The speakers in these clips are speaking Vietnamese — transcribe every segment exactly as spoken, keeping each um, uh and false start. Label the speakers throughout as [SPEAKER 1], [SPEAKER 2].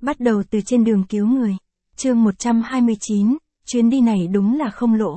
[SPEAKER 1] Bắt đầu từ trên đường cứu người. Chương một trăm hai mươi chín, chuyến đi này đúng là không lỗ.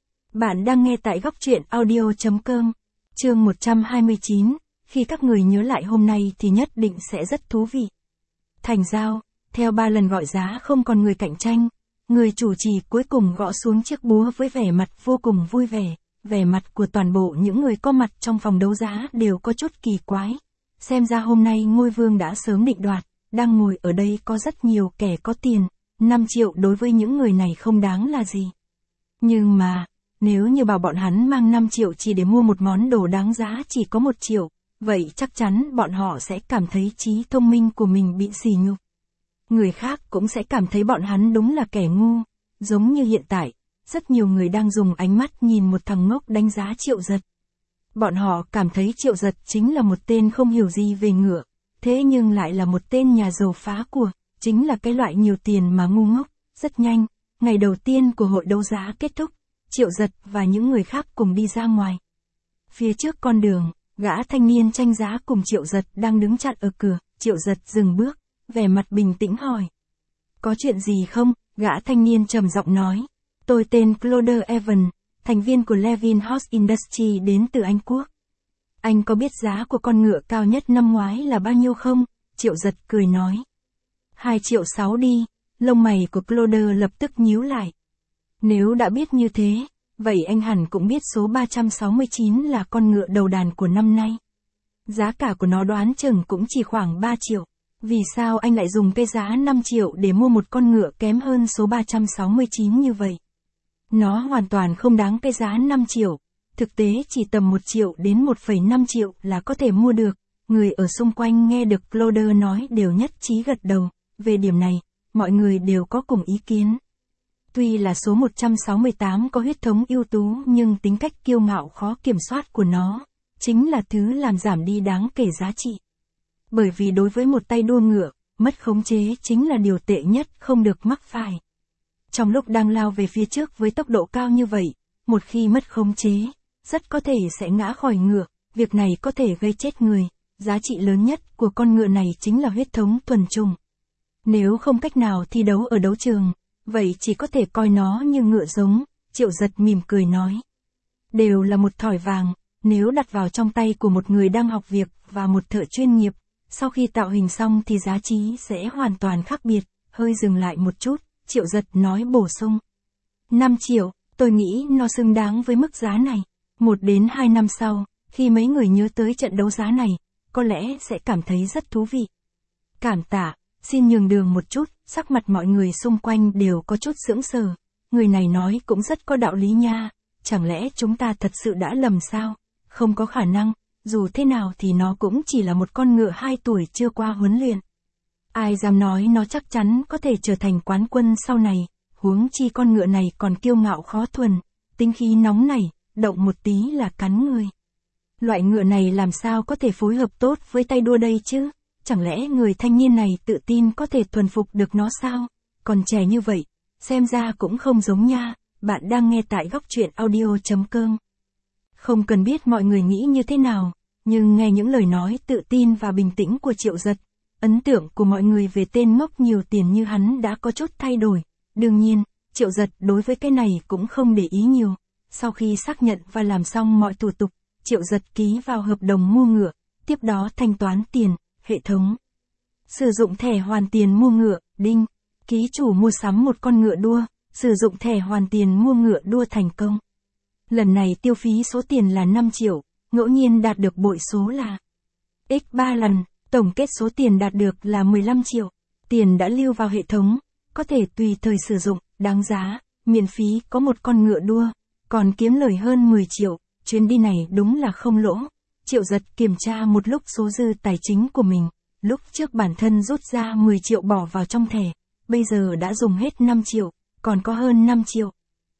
[SPEAKER 1] Bạn đang nghe tại góc truyện audio chấm com. Chương một trăm hai mươi chín, khi các người nhớ lại hôm nay thì nhất định sẽ rất thú vị. Thành Giao, theo ba lần gọi giá không còn người cạnh tranh, người chủ trì cuối cùng gõ xuống chiếc búa với vẻ mặt vô cùng vui vẻ. Vẻ mặt của toàn bộ những người có mặt trong phòng đấu giá đều có chút kỳ quái. Xem ra hôm nay ngôi vương đã sớm định đoạt, đang ngồi ở đây có rất nhiều kẻ có tiền, năm triệu đối với những người này không đáng là gì. Nhưng mà, nếu như bảo bọn hắn mang năm triệu chỉ để mua một món đồ đáng giá chỉ có một triệu, vậy chắc chắn bọn họ sẽ cảm thấy trí thông minh của mình bị sỉ nhục. Người khác cũng sẽ cảm thấy bọn hắn đúng là kẻ ngu, giống như hiện tại. Rất nhiều người đang dùng ánh mắt nhìn một thằng ngốc đánh giá Triệu Giật. Bọn họ cảm thấy Triệu Giật chính là một tên không hiểu gì về ngựa, thế nhưng lại là một tên nhà giàu phá của, chính là cái loại nhiều tiền mà ngu ngốc. Rất nhanh, ngày đầu tiên của hội đấu giá kết thúc, Triệu Giật và những người khác cùng đi ra ngoài. Phía trước con đường, gã thanh niên tranh giá cùng Triệu Giật đang đứng chặn ở cửa. Triệu Giật dừng bước, vẻ mặt bình tĩnh hỏi. Có chuyện gì không? Gã thanh niên trầm giọng nói. Tôi tên Claude Evans, thành viên của Levin Horse Industry đến từ Anh Quốc. Anh có biết giá của con ngựa cao nhất năm ngoái là bao nhiêu không? Triệu Giật cười nói. Hai triệu sáu đi, lông mày của Claude lập tức nhíu lại. Nếu đã biết như thế, vậy anh hẳn cũng biết số ba trăm sáu mươi chín là con ngựa đầu đàn của năm nay. Giá cả của nó đoán chừng cũng chỉ khoảng ba triệu. Vì sao anh lại dùng cái giá năm triệu để mua một con ngựa kém hơn số ba trăm sáu mươi chín như vậy? Nó hoàn toàn không đáng cái giá năm triệu, thực tế chỉ tầm một triệu đến một phẩy năm triệu là có thể mua được. Người ở xung quanh nghe được Claude nói đều nhất trí gật đầu, về điểm này, mọi người đều có cùng ý kiến. Tuy là số một trăm sáu mươi tám có huyết thống ưu tú nhưng tính cách kiêu ngạo khó kiểm soát của nó, chính là thứ làm giảm đi đáng kể giá trị. Bởi vì đối với một tay đua ngựa, mất khống chế chính là điều tệ nhất không được mắc phải. Trong lúc đang lao về phía trước với tốc độ cao như vậy, một khi mất khống chế, rất có thể sẽ ngã khỏi ngựa, việc này có thể gây chết người. Giá trị lớn nhất của con ngựa này chính là huyết thống thuần chủng. Nếu không cách nào thi đấu ở đấu trường, vậy chỉ có thể coi nó như ngựa giống. Triệu Giật mỉm cười nói. Đều là một thỏi vàng, nếu đặt vào trong tay của một người đang học việc và một thợ chuyên nghiệp, sau khi tạo hình xong thì giá trị sẽ hoàn toàn khác biệt. Hơi dừng lại một chút, Triệu Giật nói bổ sung. năm triệu, tôi nghĩ nó xứng đáng với mức giá này. Một đến hai năm sau, khi mấy người nhớ tới trận đấu giá này, có lẽ sẽ cảm thấy rất thú vị. Cảm tạ, xin nhường đường một chút, sắc mặt mọi người xung quanh đều có chút sững sờ. Người này nói cũng rất có đạo lý nha, chẳng lẽ chúng ta thật sự đã lầm sao? Không có khả năng, dù thế nào thì nó cũng chỉ là một con ngựa hai tuổi chưa qua huấn luyện. Ai dám nói nó chắc chắn có thể trở thành quán quân sau này, huống chi con ngựa này còn kiêu ngạo khó thuần, tính khí nóng nảy, động một tí là cắn người. Loại ngựa này làm sao có thể phối hợp tốt với tay đua đây chứ? Chẳng lẽ người thanh niên này tự tin có thể thuần phục được nó sao? Còn trẻ như vậy, xem ra cũng không giống nha. Bạn đang nghe tại góc truyện audio chấm com. Không cần biết mọi người nghĩ như thế nào, nhưng nghe những lời nói tự tin và bình tĩnh của Triệu Giật, ấn tượng của mọi người về tên ngốc nhiều tiền như hắn đã có chút thay đổi. Đương nhiên, Triệu Giật đối với cái này cũng không để ý nhiều. Sau khi xác nhận và làm xong mọi thủ tục, Triệu Giật ký vào hợp đồng mua ngựa, tiếp đó thanh toán tiền, hệ thống. Sử dụng thẻ hoàn tiền mua ngựa, đinh. Ký chủ mua sắm một con ngựa đua, sử dụng thẻ hoàn tiền mua ngựa đua thành công. Lần này tiêu phí số tiền là năm triệu, ngẫu nhiên đạt được bội số là nhân ba lần. Tổng kết số tiền đạt được là mười lăm triệu. Tiền đã lưu vào hệ thống, có thể tùy thời sử dụng, đáng giá, miễn phí có một con ngựa đua, còn kiếm lời hơn mười triệu. Chuyến đi này đúng là không lỗ. Triệu Giật kiểm tra một lúc số dư tài chính của mình. Lúc trước bản thân rút ra mười triệu bỏ vào trong thẻ, bây giờ đã dùng hết năm triệu, còn có hơn năm triệu.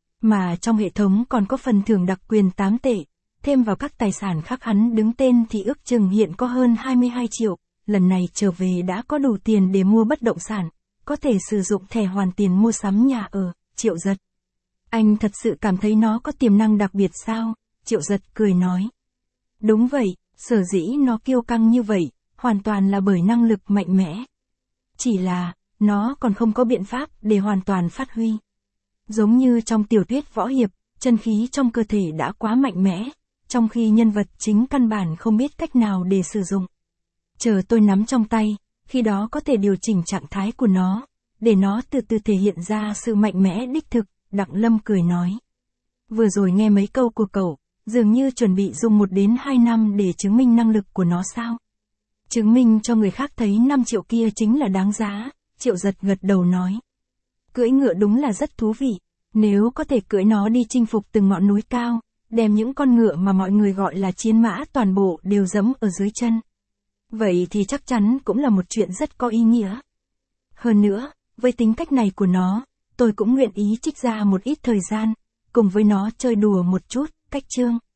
[SPEAKER 1] Mà trong hệ thống còn có phần thưởng đặc quyền tám tệ. Thêm vào các tài sản khác hắn đứng tên thì ước chừng hiện có hơn hai mươi hai triệu, lần này trở về đã có đủ tiền để mua bất động sản, có thể sử dụng thẻ hoàn tiền mua sắm nhà ở. Triệu Giật. Anh thật sự cảm thấy nó có tiềm năng đặc biệt sao? Triệu Giật cười nói. Đúng vậy, sở dĩ nó kiêu căng như vậy, hoàn toàn là bởi năng lực mạnh mẽ. Chỉ là, nó còn không có biện pháp để hoàn toàn phát huy. Giống như trong tiểu thuyết võ hiệp, chân khí trong cơ thể đã quá mạnh mẽ, trong khi nhân vật chính căn bản không biết cách nào để sử dụng. Chờ tôi nắm trong tay, khi đó có thể điều chỉnh trạng thái của nó, để nó từ từ thể hiện ra sự mạnh mẽ đích thực, Đặng Lâm cười nói. Vừa rồi nghe mấy câu của cậu, dường như chuẩn bị dùng một đến hai năm để chứng minh năng lực của nó sao? Chứng minh cho người khác thấy năm triệu kia chính là đáng giá, Triệu Giật gật đầu nói. Cưỡi ngựa đúng là rất thú vị, nếu có thể cưỡi nó đi chinh phục từng ngọn núi cao, đem những con ngựa mà mọi người gọi là chiến mã toàn bộ đều giẫm ở dưới chân. Vậy thì chắc chắn cũng là một chuyện rất có ý nghĩa. Hơn nữa, với tính cách này của nó, tôi cũng nguyện ý trích ra một ít thời gian, cùng với nó chơi đùa một chút, Cách Chương.